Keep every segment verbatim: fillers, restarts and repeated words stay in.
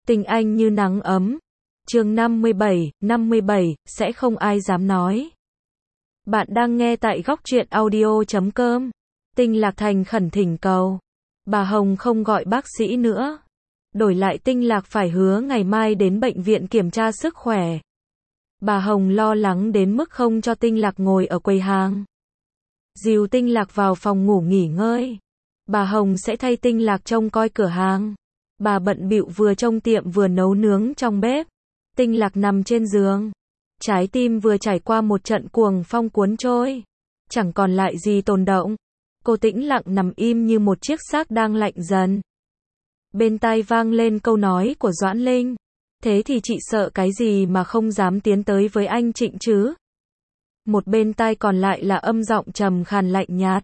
Tình anh như nắng ấm. Chương năm mươi bảy, năm mươi bảy, sẽ không ai dám nói. Bạn đang nghe tại góc truyện audio chấm com. Tinh Lạc thành khẩn thỉnh cầu. Bà Hồng không gọi bác sĩ nữa. Đổi lại Tinh Lạc phải hứa ngày mai đến bệnh viện kiểm tra sức khỏe. Bà Hồng lo lắng đến mức không cho Tinh Lạc ngồi ở quầy hàng. Dìu Tinh Lạc vào phòng ngủ nghỉ ngơi. Bà Hồng sẽ thay Tinh Lạc trông coi cửa hàng. Bà bận bịu vừa trông tiệm vừa nấu nướng trong bếp. Tinh Lạc nằm trên giường. Trái tim vừa trải qua một trận cuồng phong cuốn trôi. Chẳng còn lại gì tồn động. Cô tĩnh lặng nằm im như một chiếc xác đang lạnh dần. Bên tai vang lên câu nói của Doãn Linh. Thế thì chị sợ cái gì mà không dám tiến tới với anh Trịnh chứ? Một bên tai còn lại là âm giọng trầm khàn lạnh nhạt.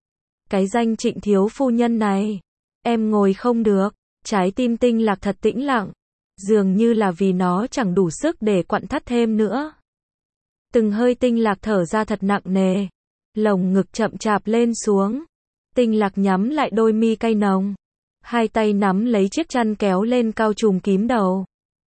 Cái danh Trịnh thiếu phu nhân này, em ngồi không được. Trái tim Tinh Lạc thật tĩnh lặng. Dường như là vì nó chẳng đủ sức để quặn thắt thêm nữa. Từng hơi Tinh Lạc thở ra thật nặng nề. Lồng ngực chậm chạp lên xuống. Tinh Lạc nhắm lại đôi mi cay nồng. Hai tay nắm lấy chiếc chăn kéo lên cao trùm kín đầu.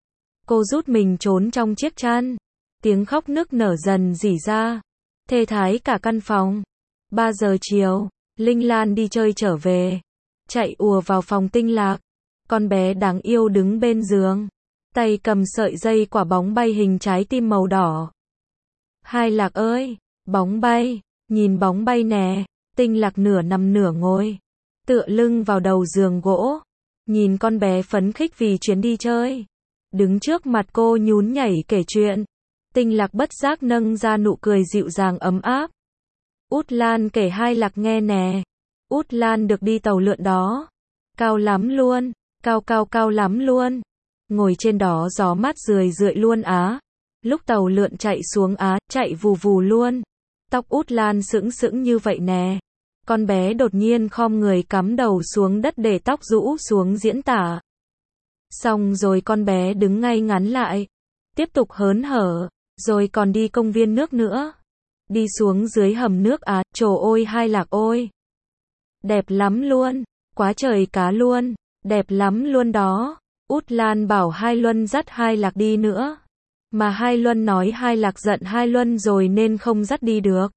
Cô rút mình trốn trong chiếc chăn. Tiếng khóc nức nở dần rỉ ra. Thê thái cả căn phòng. Ba giờ chiều, Linh Lan đi chơi trở về. Chạy ùa vào phòng Tinh Lạc. Con bé đáng yêu đứng bên giường. Tay cầm sợi dây quả bóng bay hình trái tim màu đỏ. Hai Lạc ơi, bóng bay, nhìn bóng bay nè. Tinh Lạc nửa nằm nửa ngồi. Tựa lưng vào đầu giường gỗ. Nhìn con bé phấn khích vì chuyến đi chơi. Đứng trước mặt cô nhún nhảy kể chuyện. Tinh Lạc bất giác nâng ra nụ cười dịu dàng ấm áp. Út Lan kể hai Lạc nghe nè. Út Lan được đi tàu lượn đó. Cao lắm luôn. Cao cao cao lắm luôn. Ngồi trên đó gió mát rười rượi luôn á. Lúc tàu lượn chạy xuống á, chạy vù vù luôn. Tóc Út Lan sững sững như vậy nè. Con bé đột nhiên khom người cắm đầu xuống đất để tóc rũ xuống diễn tả. Xong rồi con bé đứng ngay ngắn lại. Tiếp tục hớn hở. Rồi còn đi công viên nước nữa. Đi xuống dưới hầm nước á, trồ ôi hai Lạc ôi. Đẹp lắm luôn. Quá trời cá luôn. Đẹp lắm luôn đó. Út Lan bảo Hai Luân dắt Hai Lạc đi nữa. Mà Hai Luân nói Hai Lạc giận Hai Luân rồi nên không dắt đi được.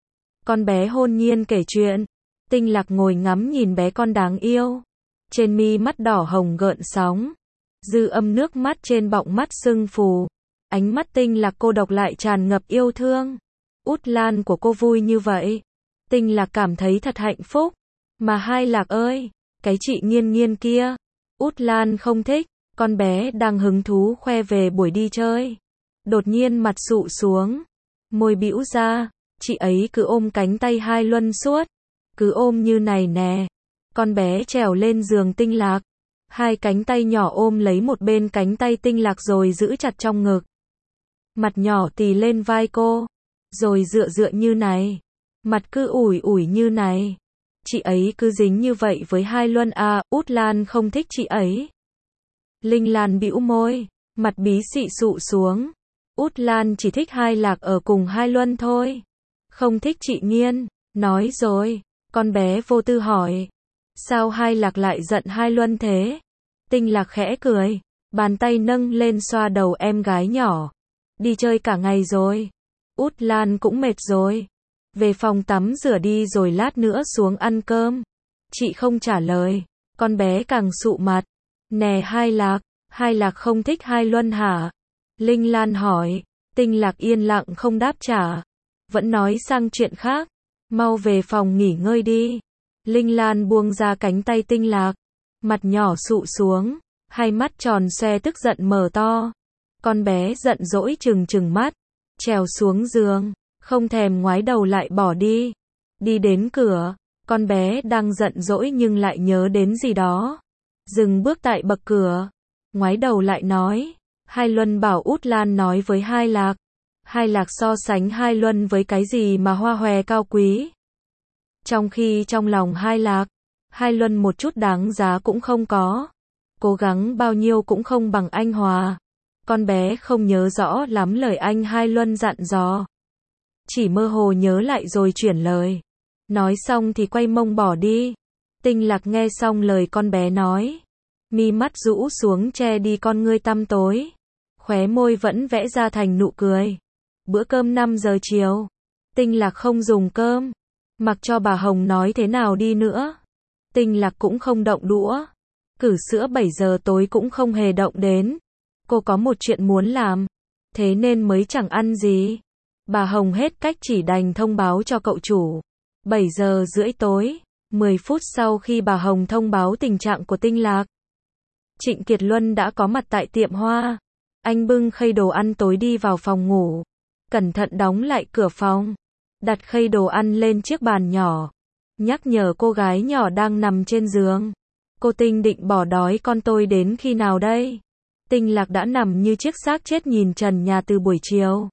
Con bé hồn nhiên kể chuyện. Tinh Lạc ngồi ngắm nhìn bé con đáng yêu. Trên mi mắt đỏ hồng gợn sóng. Dư âm nước mắt trên bọng mắt sưng phù. Ánh mắt Tinh Lạc cô độc lại tràn ngập yêu thương. Út Lan của cô vui như vậy. Tinh Lạc cảm thấy thật hạnh phúc. Mà Hai Lạc ơi, cái chị Nghiên Nghiên kia. Út Lan không thích. Con bé đang hứng thú khoe về buổi đi chơi. Đột nhiên mặt sụ xuống. Môi bĩu ra. Chị ấy cứ ôm cánh tay Hai Luân suốt. Cứ ôm như này nè. Con bé trèo lên giường Tinh Lạc. Hai cánh tay nhỏ ôm lấy một bên cánh tay Tinh Lạc rồi giữ chặt trong ngực. Mặt nhỏ tì lên vai cô. Rồi dựa dựa như này. Mặt cứ ủi ủi như này. Chị ấy cứ dính như vậy với Hai Luân à, Út Lan không thích chị ấy. Linh Lan bĩu môi. Mặt bí xị sụ xuống. Út Lan chỉ thích Hai Lạc ở cùng Hai Luân thôi. Không thích chị Nghiên. Nói rồi. Con bé vô tư hỏi. Sao Hai Lạc lại giận Hai Luân thế? Tinh Lạc khẽ cười. Bàn tay nâng lên xoa đầu em gái nhỏ. Đi chơi cả ngày rồi. Út Lan cũng mệt rồi. Về phòng tắm rửa đi rồi lát nữa xuống ăn cơm. Chị không trả lời. Con bé càng sụ mặt. Nè Hai Lạc. Hai Lạc không thích Hai Luân hả? Linh Lan hỏi. Tinh Lạc yên lặng không đáp trả. Vẫn nói sang chuyện khác. Mau về phòng nghỉ ngơi đi. Linh Lan buông ra cánh tay Tinh Lạc. Mặt nhỏ sụ xuống. Hai mắt tròn xoe tức giận mở to. Con bé giận dỗi trừng trừng mắt. Trèo xuống giường. Không thèm ngoái đầu lại bỏ đi. Đi đến cửa. Con bé đang giận dỗi nhưng lại nhớ đến gì đó. Dừng bước tại bậc cửa. Ngoái đầu lại nói. Hai Luân bảo Út Lan nói với Hai Lạc. Hai Lạc so sánh Hai Luân với cái gì mà hoa hòe cao quý. Trong khi trong lòng Hai Lạc, Hai Luân một chút đáng giá cũng không có. Cố gắng bao nhiêu cũng không bằng anh Hòa. Con bé không nhớ rõ lắm lời anh Hai Luân dặn dò. Chỉ mơ hồ nhớ lại rồi chuyển lời. Nói xong thì quay mông bỏ đi. Tinh Lạc nghe xong lời con bé nói. Mi mắt rũ xuống che đi con ngươi tăm tối. Khóe môi vẫn vẽ ra thành nụ cười. Bữa cơm năm giờ chiều. Tinh Lạc không dùng cơm. Mặc cho bà Hồng nói thế nào đi nữa. Tinh Lạc cũng không động đũa. Cử sữa bảy giờ tối cũng không hề động đến. Cô có một chuyện muốn làm. Thế nên mới chẳng ăn gì. Bà Hồng hết cách chỉ đành thông báo cho cậu chủ. bảy giờ rưỡi tối. mười phút sau khi bà Hồng thông báo tình trạng của Tinh Lạc, Trịnh Kiệt Luân đã có mặt tại tiệm hoa. Anh bưng khay đồ ăn tối đi vào phòng ngủ. Cẩn thận đóng lại cửa phòng. Đặt khay đồ ăn lên chiếc bàn nhỏ. Nhắc nhở cô gái nhỏ đang nằm trên giường. Cô Tinh định bỏ đói con tôi đến khi nào đây? Tinh Lạc đã nằm như chiếc xác chết nhìn trần nhà từ buổi chiều.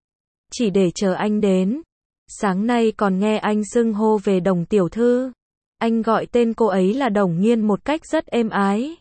Chỉ để chờ anh đến. Sáng nay còn nghe anh xưng hô về Đồng tiểu thư. Anh gọi tên cô ấy là Đồng Nghiên một cách rất êm ái.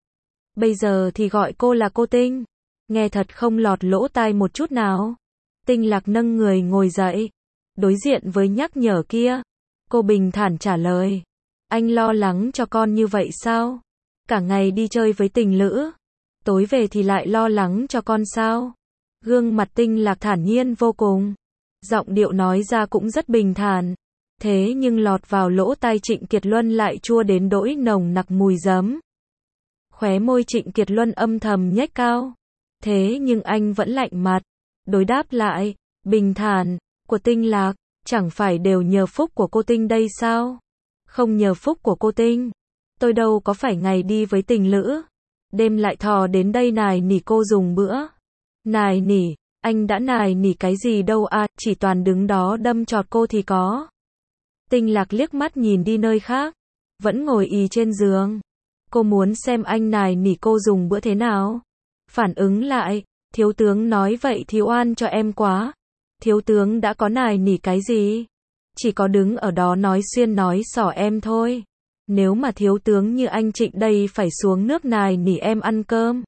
Bây giờ thì gọi cô là cô Tinh. Nghe thật không lọt lỗ tai một chút nào. Tinh Lạc nâng người ngồi dậy. Đối diện với nhắc nhở kia. Cô bình thản trả lời. Anh lo lắng cho con như vậy sao? Cả ngày đi chơi với tình lữ. Tối về thì lại lo lắng cho con sao? Gương mặt Tinh Lạc thản nhiên vô cùng. Giọng điệu nói ra cũng rất bình thản. Thế nhưng lọt vào lỗ tai Trịnh Kiệt Luân lại chua đến đỗi nồng nặc mùi giấm. Khóe môi Trịnh Kiệt Luân âm thầm nhếch cao. Thế nhưng anh vẫn lạnh mặt. Đối đáp lại, bình thản, của Tinh Lạc, chẳng phải đều nhờ phúc của cô Tinh đây sao? Không nhờ phúc của cô Tinh. Tôi đâu có phải ngày đi với tình lữ. Đêm lại thò đến đây nài nỉ cô dùng bữa. Nài nỉ, anh đã nài nỉ cái gì đâu à, chỉ toàn đứng đó đâm chọt cô thì có. Tinh Lạc liếc mắt nhìn đi nơi khác. Vẫn ngồi ì trên giường. Cô muốn xem anh nài nỉ cô dùng bữa thế nào. Phản ứng lại, thiếu tướng nói vậy thì oan cho em quá. Thiếu tướng đã có nài nỉ cái gì? Chỉ có đứng ở đó nói xuyên nói xỏ em thôi. Nếu mà thiếu tướng như anh Trịnh đây phải xuống nước nài nỉ em ăn cơm.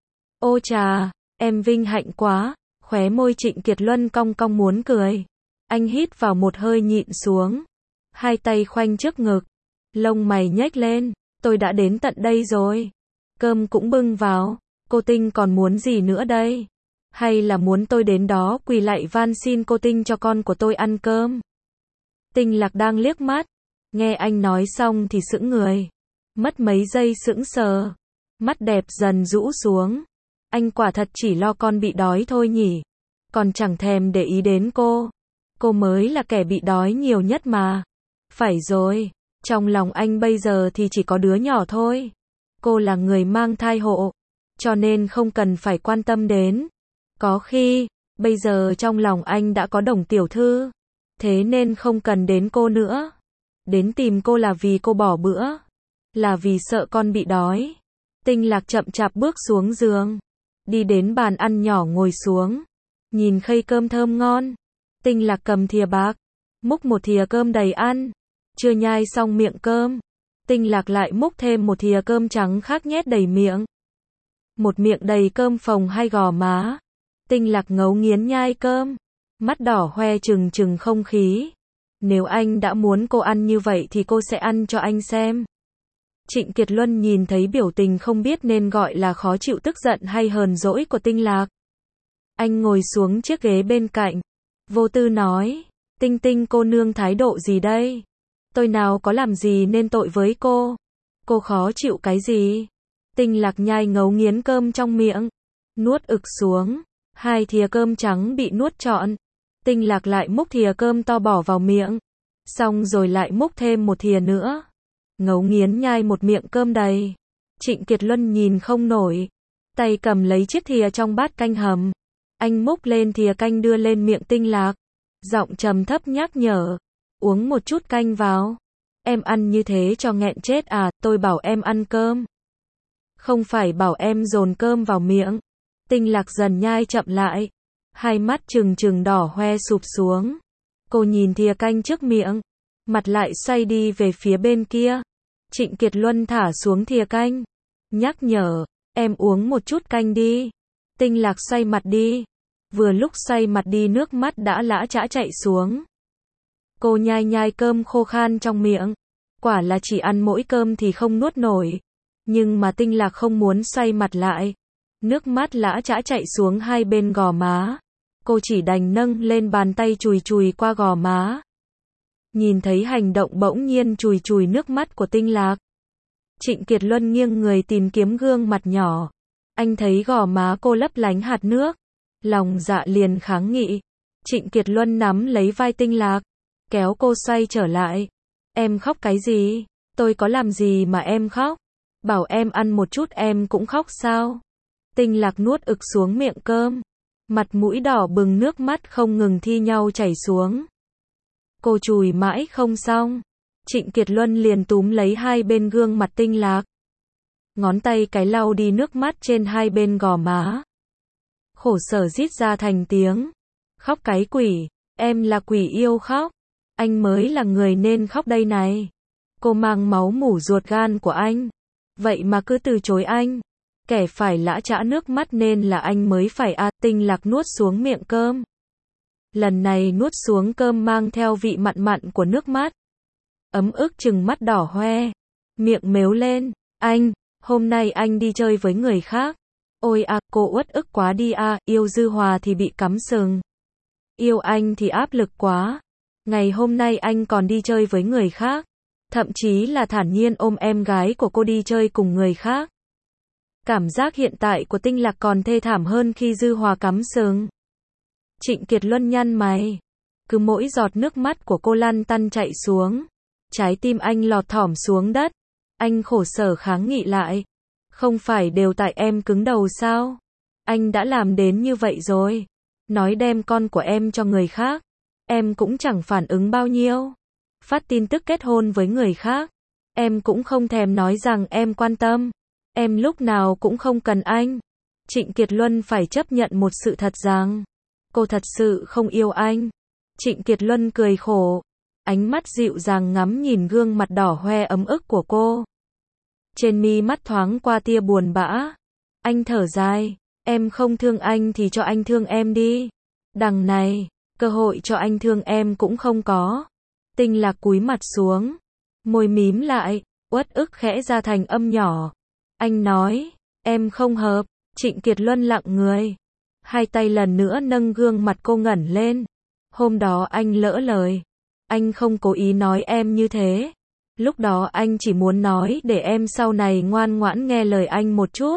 Ô chà, em vinh hạnh quá. Khóe môi Trịnh Kiệt Luân cong cong muốn cười. Anh hít vào một hơi nhịn xuống. Hai tay khoanh trước ngực. Lông mày nhếch lên. Tôi đã đến tận đây rồi. Cơm cũng bưng vào. Cô Tinh còn muốn gì nữa đây? Hay là muốn tôi đến đó quỳ lạy van xin cô Tinh cho con của tôi ăn cơm? Tinh Lạc đang liếc mắt. Nghe anh nói xong thì sững người. Mất mấy giây sững sờ. Mắt đẹp dần rũ xuống. Anh quả thật chỉ lo con bị đói thôi nhỉ. Còn chẳng thèm để ý đến cô. Cô mới là kẻ bị đói nhiều nhất mà. Phải rồi. Trong lòng anh bây giờ thì chỉ có đứa nhỏ thôi. Cô là người mang thai hộ. Cho nên không cần phải quan tâm đến. Có khi, bây giờ trong lòng anh đã có Đồng tiểu thư. Thế nên không cần đến cô nữa. Đến tìm cô là vì cô bỏ bữa. Là vì sợ con bị đói. Tinh Lạc chậm chạp bước xuống giường. Đi đến bàn ăn nhỏ ngồi xuống. Nhìn khay cơm thơm ngon. Tinh Lạc cầm thìa bạc. Múc một thìa cơm đầy ăn. Chưa nhai xong miệng cơm. Tinh Lạc lại múc thêm một thìa cơm trắng khác nhét đầy miệng. Một miệng đầy cơm phồng hay gò má. Tinh Lạc ngấu nghiến nhai cơm. Mắt đỏ hoe trừng trừng không khí. Nếu anh đã muốn cô ăn như vậy thì cô sẽ ăn cho anh xem. Trịnh Kiệt Luân nhìn thấy biểu tình không biết nên gọi là khó chịu tức giận hay hờn dỗi của Tinh Lạc. Anh ngồi xuống chiếc ghế bên cạnh. Vô tư nói. Tinh Tinh cô nương thái độ gì đây? Tôi nào có làm gì nên tội với cô? Cô khó chịu cái gì? Tinh Lạc nhai ngấu nghiến cơm trong miệng. Nuốt ực xuống. Hai thìa cơm trắng bị nuốt trọn. Tinh Lạc lại múc thìa cơm to bỏ vào miệng. Xong rồi lại múc thêm một thìa nữa. Ngấu nghiến nhai một miệng cơm đầy. Trịnh Kiệt Luân nhìn không nổi. Tay cầm lấy chiếc thìa trong bát canh hầm. Anh múc lên thìa canh đưa lên miệng Tinh Lạc. Giọng trầm thấp nhắc nhở. Uống một chút canh vào. Em ăn như thế cho nghẹn chết à, tôi bảo em ăn cơm. Không phải bảo em dồn cơm vào miệng. Tinh Lạc dần nhai chậm lại. Hai mắt trừng trừng đỏ hoe sụp xuống. Cô nhìn thìa canh trước miệng. Mặt lại xoay đi về phía bên kia. Trịnh Kiệt Luân thả xuống thìa canh. Nhắc nhở, em uống một chút canh đi. Tinh Lạc xoay mặt đi. Vừa lúc xoay mặt đi nước mắt đã lã chã chạy xuống. Cô nhai nhai cơm khô khan trong miệng. Quả là chỉ ăn mỗi cơm thì không nuốt nổi. Nhưng mà Tinh Lạc không muốn xoay mặt lại. Nước mắt lã chã chạy xuống hai bên gò má. Cô chỉ đành nâng lên bàn tay chùi chùi qua gò má. Nhìn thấy hành động bỗng nhiên chùi chùi nước mắt của Tinh Lạc. Trịnh Kiệt Luân nghiêng người tìm kiếm gương mặt nhỏ. Anh thấy gò má cô lấp lánh hạt nước. Lòng dạ liền kháng nghị. Trịnh Kiệt Luân nắm lấy vai Tinh Lạc. Kéo cô xoay trở lại. Em khóc cái gì? Tôi có làm gì mà em khóc? Bảo em ăn một chút em cũng khóc sao? Tinh Lạc nuốt ực xuống miệng cơm. Mặt mũi đỏ bừng nước mắt không ngừng thi nhau chảy xuống. Cô chùi mãi không xong. Trịnh Kiệt Luân liền túm lấy hai bên gương mặt Tinh Lạc. Ngón tay cái lau đi nước mắt trên hai bên gò má. Khổ sở rít ra thành tiếng. Khóc cái quỷ, em là quỷ yêu khóc. Anh mới là người nên khóc đây này. Cô mang máu mủ ruột gan của anh. Vậy mà cứ từ chối anh. Kẻ phải lã chã nước mắt nên là anh mới phải à. Tinh Lạc nuốt xuống miệng cơm. Lần này nuốt xuống cơm mang theo vị mặn mặn của nước mắt. Ấm ức trừng mắt đỏ hoe. Miệng mếu lên. Anh, hôm nay anh đi chơi với người khác. Ôi à, cô uất ức quá đi à, yêu Dư Hòa thì bị cắm sừng. Yêu anh thì áp lực quá. Ngày hôm nay anh còn đi chơi với người khác. Thậm chí là thản nhiên ôm em gái của cô đi chơi cùng người khác. Cảm giác hiện tại của Tinh Lạc còn thê thảm hơn khi Dư Hòa cắm sừng. Trịnh Kiệt Luân nhăn mày. Cứ mỗi giọt nước mắt của cô lăn tăn chạy xuống. Trái tim anh lọt thỏm xuống đất. Anh khổ sở kháng nghị lại. Không phải đều tại em cứng đầu sao? Anh đã làm đến như vậy rồi. Nói đem con của em cho người khác. Em cũng chẳng phản ứng bao nhiêu. Phát tin tức kết hôn với người khác. Em cũng không thèm nói rằng em quan tâm. Em lúc nào cũng không cần anh. Trịnh Kiệt Luân phải chấp nhận một sự thật rằng cô thật sự không yêu anh. Trịnh Kiệt Luân cười khổ. Ánh mắt dịu dàng ngắm nhìn gương mặt đỏ hoe ấm ức của cô. Trên mi mắt thoáng qua tia buồn bã. Anh thở dài. Em không thương anh thì cho anh thương em đi. Đằng này, cơ hội cho anh thương em cũng không có. Tinh Lạc cúi mặt xuống. Môi mím lại, uất ức khẽ ra thành âm nhỏ. Anh nói, em không hợp. Trịnh Kiệt Luân lặng người. Hai tay lần nữa nâng gương mặt cô ngẩng lên. Hôm đó anh lỡ lời. Anh không cố ý nói em như thế. Lúc đó anh chỉ muốn nói để em sau này ngoan ngoãn nghe lời anh một chút.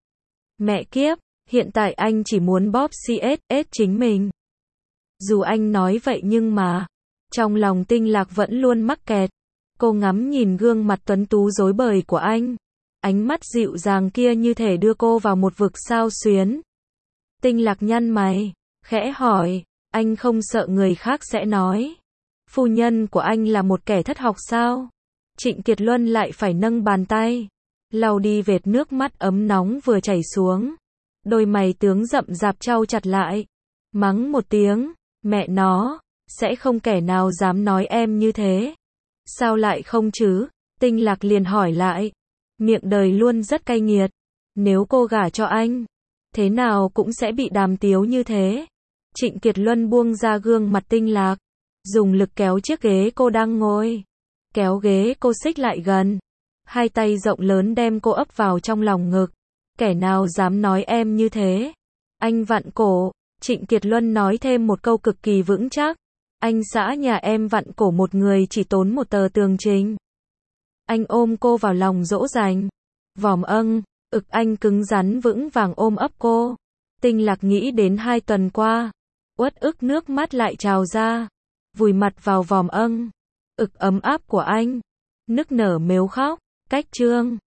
Mẹ kiếp, hiện tại anh chỉ muốn bóp xê ét ét chính mình. Dù anh nói vậy nhưng mà, trong lòng Tinh Lạc vẫn luôn mắc kẹt. Cô ngắm nhìn gương mặt tuấn tú rối bời của anh. Ánh mắt dịu dàng kia như thể đưa cô vào một vực sao xuyến. Tinh Lạc nhăn mày, khẽ hỏi, anh không sợ người khác sẽ nói phu nhân của anh là một kẻ thất học sao? Trịnh Kiệt Luân lại phải nâng bàn tay, lau đi vệt nước mắt ấm nóng vừa chảy xuống. Đôi mày tướng rậm rạp chau chặt lại. Mắng một tiếng, mẹ nó, sẽ không kẻ nào dám nói em như thế. Sao lại không chứ? Tinh Lạc liền hỏi lại. Miệng đời luôn rất cay nghiệt. Nếu cô gả cho anh, thế nào cũng sẽ bị đàm tiếu như thế. Trịnh Kiệt Luân buông ra gương mặt Tinh Lạc, dùng lực kéo chiếc ghế cô đang ngồi. Kéo ghế cô xích lại gần. Hai tay rộng lớn đem cô ấp vào trong lòng ngực. Kẻ nào dám nói em như thế? Anh vặn cổ. Trịnh Kiệt Luân nói thêm một câu cực kỳ vững chắc. Anh xã nhà em vặn cổ một người chỉ tốn một tờ tường trình. Anh ôm cô vào lòng dỗ dành. Vòm âng, ực anh cứng rắn vững vàng ôm ấp cô. Tinh Lạc nghĩ đến hai tuần qua. Uất ức nước mắt lại trào ra. Vùi mặt vào vòm âng. Ực ấm áp của anh. Nức nở mếu khóc. Cách chương